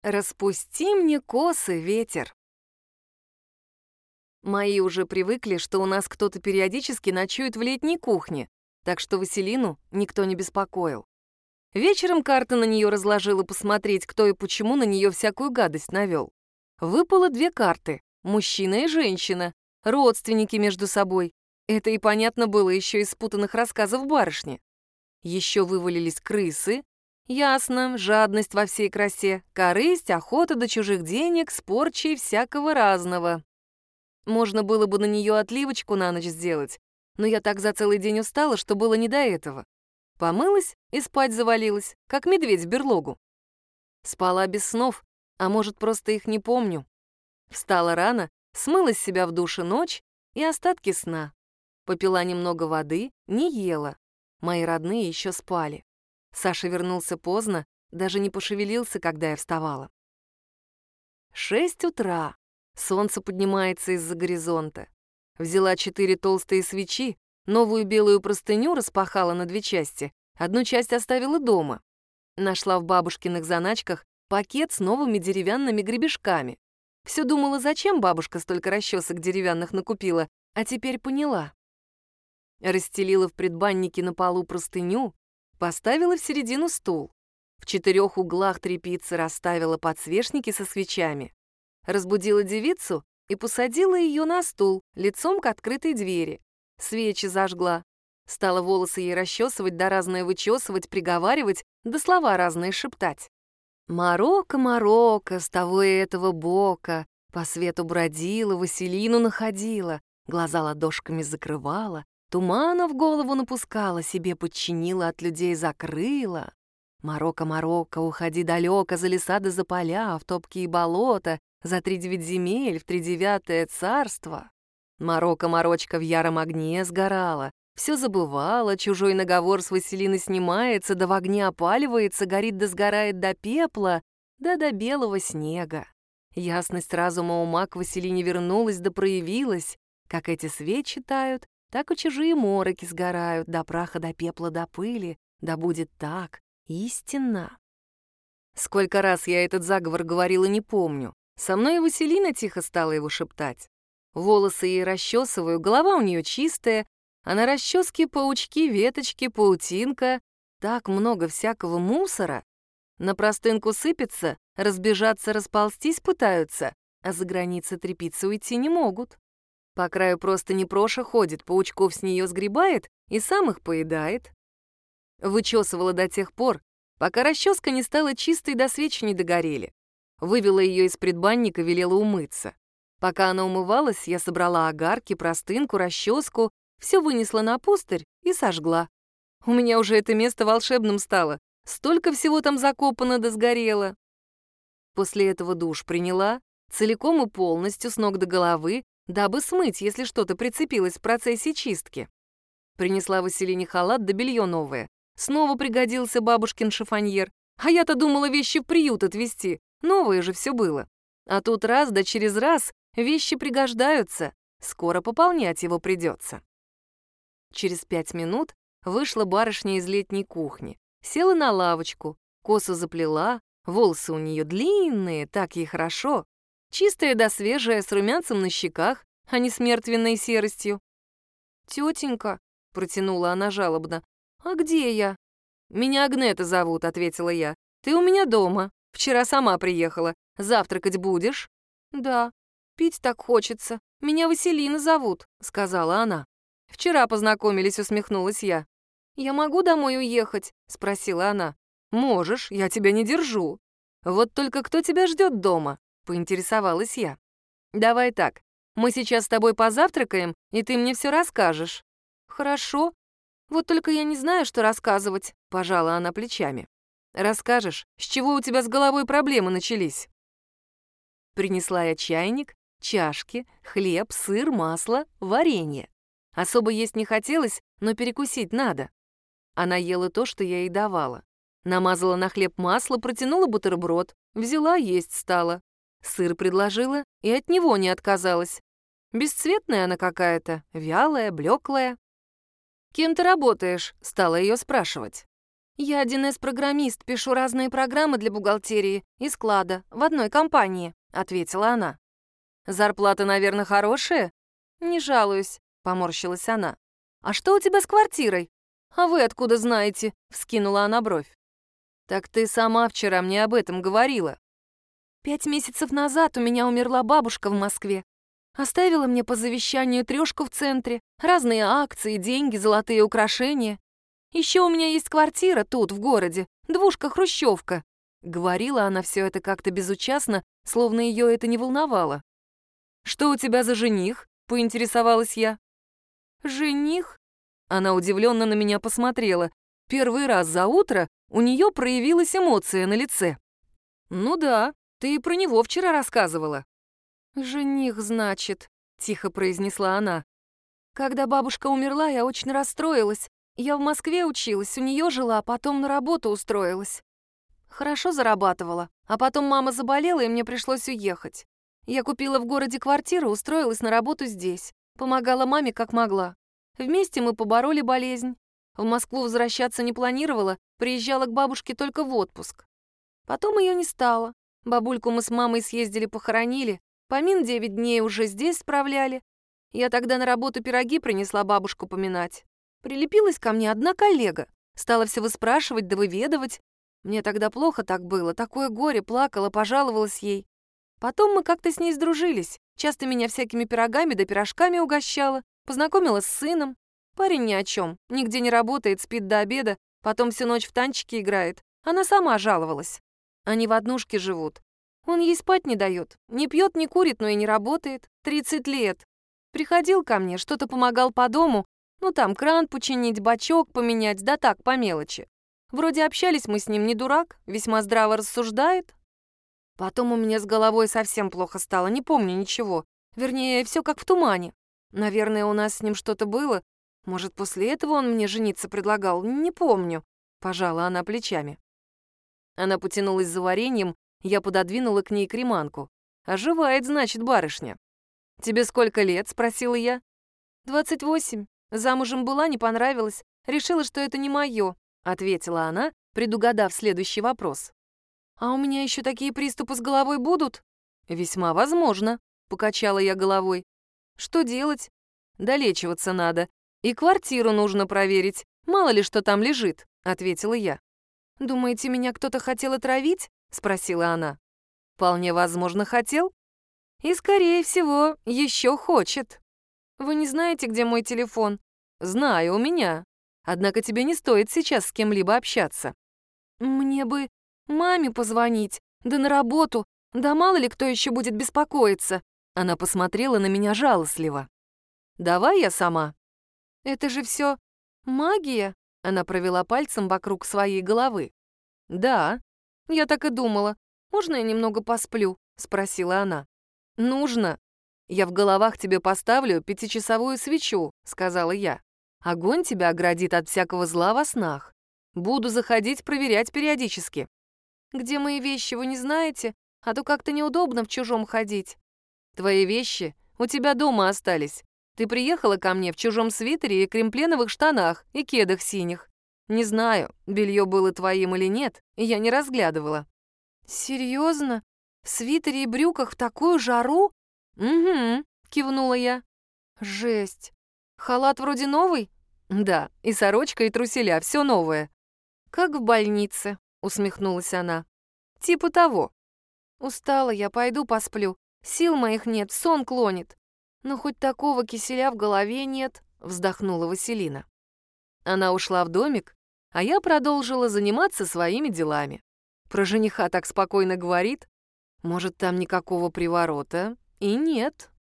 Распусти мне косы, ветер. Мои уже привыкли, что у нас кто-то периодически ночует в летней кухне, так что Василину никто не беспокоил. Вечером карты на нее разложила посмотреть, кто и почему на нее всякую гадость навел. Выпало 2 карты — мужчина и женщина, родственники между собой. Это и понятно было еще из спутанных рассказов барышни. Еще вывалились крысы. Ясно, жадность во всей красе, корысть, охота до чужих денег, с порчей всякого разного. Можно было бы на нее отливочку на ночь сделать, но я так за целый день устала, что было не до этого. Помылась и спать завалилась, как медведь в берлогу. Спала без снов, а может, просто их не помню. Встала рано, смыла с себя в душе ночь и остатки сна. Попила немного воды, не ела. Мои родные еще спали. Саша вернулся поздно, даже не пошевелился, когда я вставала. 6 утра. Солнце поднимается из-за горизонта. Взяла 4 толстые свечи, новую белую простыню распахала на 2 части, одну часть оставила дома. Нашла в бабушкиных заначках пакет с новыми деревянными гребешками. Все думала, зачем бабушка столько расчесок деревянных накупила, а теперь поняла. Расстелила в предбаннике на полу простыню, поставила в середину стул. В 4 углах тряпицы расставила подсвечники со свечами. Разбудила девицу и посадила ее на стул, лицом к открытой двери. Свечи зажгла. Стала волосы ей расчесывать, да разное вычесывать, приговаривать, да слова разные шептать. Марокко, Марокко, с того и этого бока, по свету бродила, Василину находила, глаза ладошками закрывала, тумана в голову напускала, себе подчинила, от людей закрыла. Марокко, Марокко, уходи далеко, за леса да за поля, в топкие болота, за 3-9 земель, в 3-9 царство. Марокко, Марочка в яром огне сгорала, все забывала, чужой наговор с Василины снимается, да в огне опаливается, горит да сгорает до пепла, да до белого снега. Ясность разума ума к Василине вернулась да проявилась, как эти свечи тают, так и чужие мороки сгорают, до праха, до пепла, до пыли, да будет так, истинно. Сколько раз я этот заговор говорила, не помню. Со мной и Василина тихо стала его шептать. Волосы ей расчесываю, голова у нее чистая, а на расческе паучки, веточки, паутинка. Так много всякого мусора. На простынку сыпется, разбежаться, расползтись пытаются, а за границы тряпицы уйти не могут. По краю просто непроша ходит, паучков с нее сгребает и сам их поедает. Вычесывала до тех пор, пока расческа не стала чистой, до свечи не догорели. Вывела ее из предбанника, велела умыться. Пока она умывалась, я собрала огарки, простынку, расческу, все вынесла на пустырь и сожгла. У меня уже это место волшебным стало. Столько всего там закопано да сгорело. После этого душ приняла, целиком и полностью, с ног до головы, дабы смыть, если что-то прицепилось в процессе чистки. Принесла Василине халат да белье новое. Снова пригодился бабушкин шифоньер. А я-то думала вещи в приют отвезти. Новое же все было. А тут раз да через раз вещи пригождаются. Скоро пополнять его придется. Через 5 минут вышла барышня из летней кухни. Села на лавочку, косу заплела, волосы у нее длинные, так ей хорошо. Чистая да свежая, с румянцем на щеках, а не с мертвенной серостью. «Тетенька», — протянула она жалобно, — «а где я?» «Меня Агнета зовут», — ответила я. «Ты у меня дома. Вчера сама приехала. Завтракать будешь?» «Да, пить так хочется. Меня Василина зовут», — сказала она. «Вчера познакомились», — усмехнулась я. «Я могу домой уехать?» — спросила она. «Можешь, я тебя не держу. Вот только кто тебя ждет дома?» — поинтересовалась я. «Давай так, мы сейчас с тобой позавтракаем, и ты мне все расскажешь». «Хорошо. Вот только я не знаю, что рассказывать», — пожала она плечами. «Расскажешь, с чего у тебя с головой проблемы начались?» Принесла я чайник, чашки, хлеб, сыр, масло, варенье. Особо есть не хотелось, но перекусить надо. Она ела то, что я ей давала. Намазала на хлеб масло, протянула бутерброд, взяла, есть стала. Сыр предложила и от него не отказалась. Бесцветная она какая-то, вялая, блеклая. «Кем ты работаешь?» — стала ее спрашивать. «Я 1С-программист, пишу разные программы для бухгалтерии и склада в одной компании», — ответила она. «Зарплата, наверное, хорошая?» «Не жалуюсь», — поморщилась она. «А что у тебя с квартирой?» «А вы откуда знаете?» — вскинула она бровь. «Так ты сама вчера мне об этом говорила». 5 месяцев назад у меня умерла бабушка в Москве. Оставила мне по завещанию 3 в центре, разные акции, деньги, золотые украшения. Еще у меня есть квартира тут, в городе, 2-хрущевка. Говорила она все это как-то безучастно, словно ее это не волновало. «Что у тебя за жених?» — поинтересовалась я. «Жених?» Она удивленно на меня посмотрела. Первый раз за утро у нее проявилась эмоция на лице. «Ну да, ты и про него вчера рассказывала». «Жених, значит», — тихо произнесла она. «Когда бабушка умерла, я очень расстроилась. Я в Москве училась, у нее жила, а потом на работу устроилась. Хорошо зарабатывала, а потом мама заболела, и мне пришлось уехать. Я купила в городе квартиру, устроилась на работу здесь. Помогала маме как могла. Вместе мы побороли болезнь. В Москву возвращаться не планировала, приезжала к бабушке только в отпуск. Потом ее не стало. Бабульку мы с мамой съездили похоронили, помин 9 дней уже здесь справляли. Я тогда на работу пироги принесла бабушку поминать. Прилепилась ко мне одна коллега. Стала все выспрашивать да выведывать. Мне тогда плохо так было, такое горе, плакала, пожаловалась ей. Потом мы как-то с ней сдружились. Часто меня всякими пирогами да пирожками угощала. Познакомила с сыном. Парень ни о чем, нигде не работает, спит до обеда, потом всю ночь в танчики играет. Она сама жаловалась. Они в однушке живут. Он ей спать не дает. Не пьет, не курит, но и не работает. 30 лет. Приходил ко мне, что-то помогал по дому. Ну там кран починить, бачок поменять, да так, по мелочи. Вроде общались мы с ним, не дурак, весьма здраво рассуждает. Потом у меня с головой совсем плохо стало, не помню ничего. Вернее, все как в тумане. Наверное, у нас с ним что-то было. Может, после этого он мне жениться предлагал, не помню. Пожала она плечами. Она потянулась за вареньем, я пододвинула к ней креманку. «Оживает, значит, барышня». «Тебе сколько лет?» — спросила я. 28. Замужем была, не понравилось. Решила, что это не мое», — ответила она, предугадав следующий вопрос. «А у меня еще такие приступы с головой будут?» «Весьма возможно», — покачала я головой. «Что делать?» «Долечиваться надо. И квартиру нужно проверить. Мало ли, что там лежит», — ответила я. «Думаете, меня кто-то хотел отравить?» — спросила она. «Вполне возможно, хотел. И, скорее всего, еще хочет». «Вы не знаете, где мой телефон?» «Знаю, у меня. Однако тебе не стоит сейчас с кем-либо общаться». «Мне бы маме позвонить, да на работу, да мало ли кто еще будет беспокоиться». Она посмотрела на меня жалостливо. «Давай я сама». «Это же все магия?» Она провела пальцем вокруг своей головы. «Да, я так и думала. Можно я немного посплю?» — спросила она. «Нужно. Я в головах тебе поставлю 5-часовую свечу», — сказала я. «Огонь тебя оградит от всякого зла во снах. Буду заходить проверять периодически». «Где мои вещи, вы не знаете? А то как-то неудобно в чужом ходить». «Твои вещи у тебя дома остались. Ты приехала ко мне в чужом свитере и кремпленовых штанах и кедах синих. Не знаю, белье было твоим или нет, я не разглядывала». «Серьезно? В свитере и брюках в такую жару?» «Угу», — кивнула я. «Жесть. Халат вроде новый?» «Да, и сорочка, и труселя, все новое». «Как в больнице», — усмехнулась она. «Типа того». «Устала я, пойду посплю. Сил моих нет, сон клонит. Но хоть такого киселя в голове нет», — вздохнула Василина. Она ушла в домик, а я продолжила заниматься своими делами. Про жениха так спокойно говорит. Может, там никакого приворота и нет.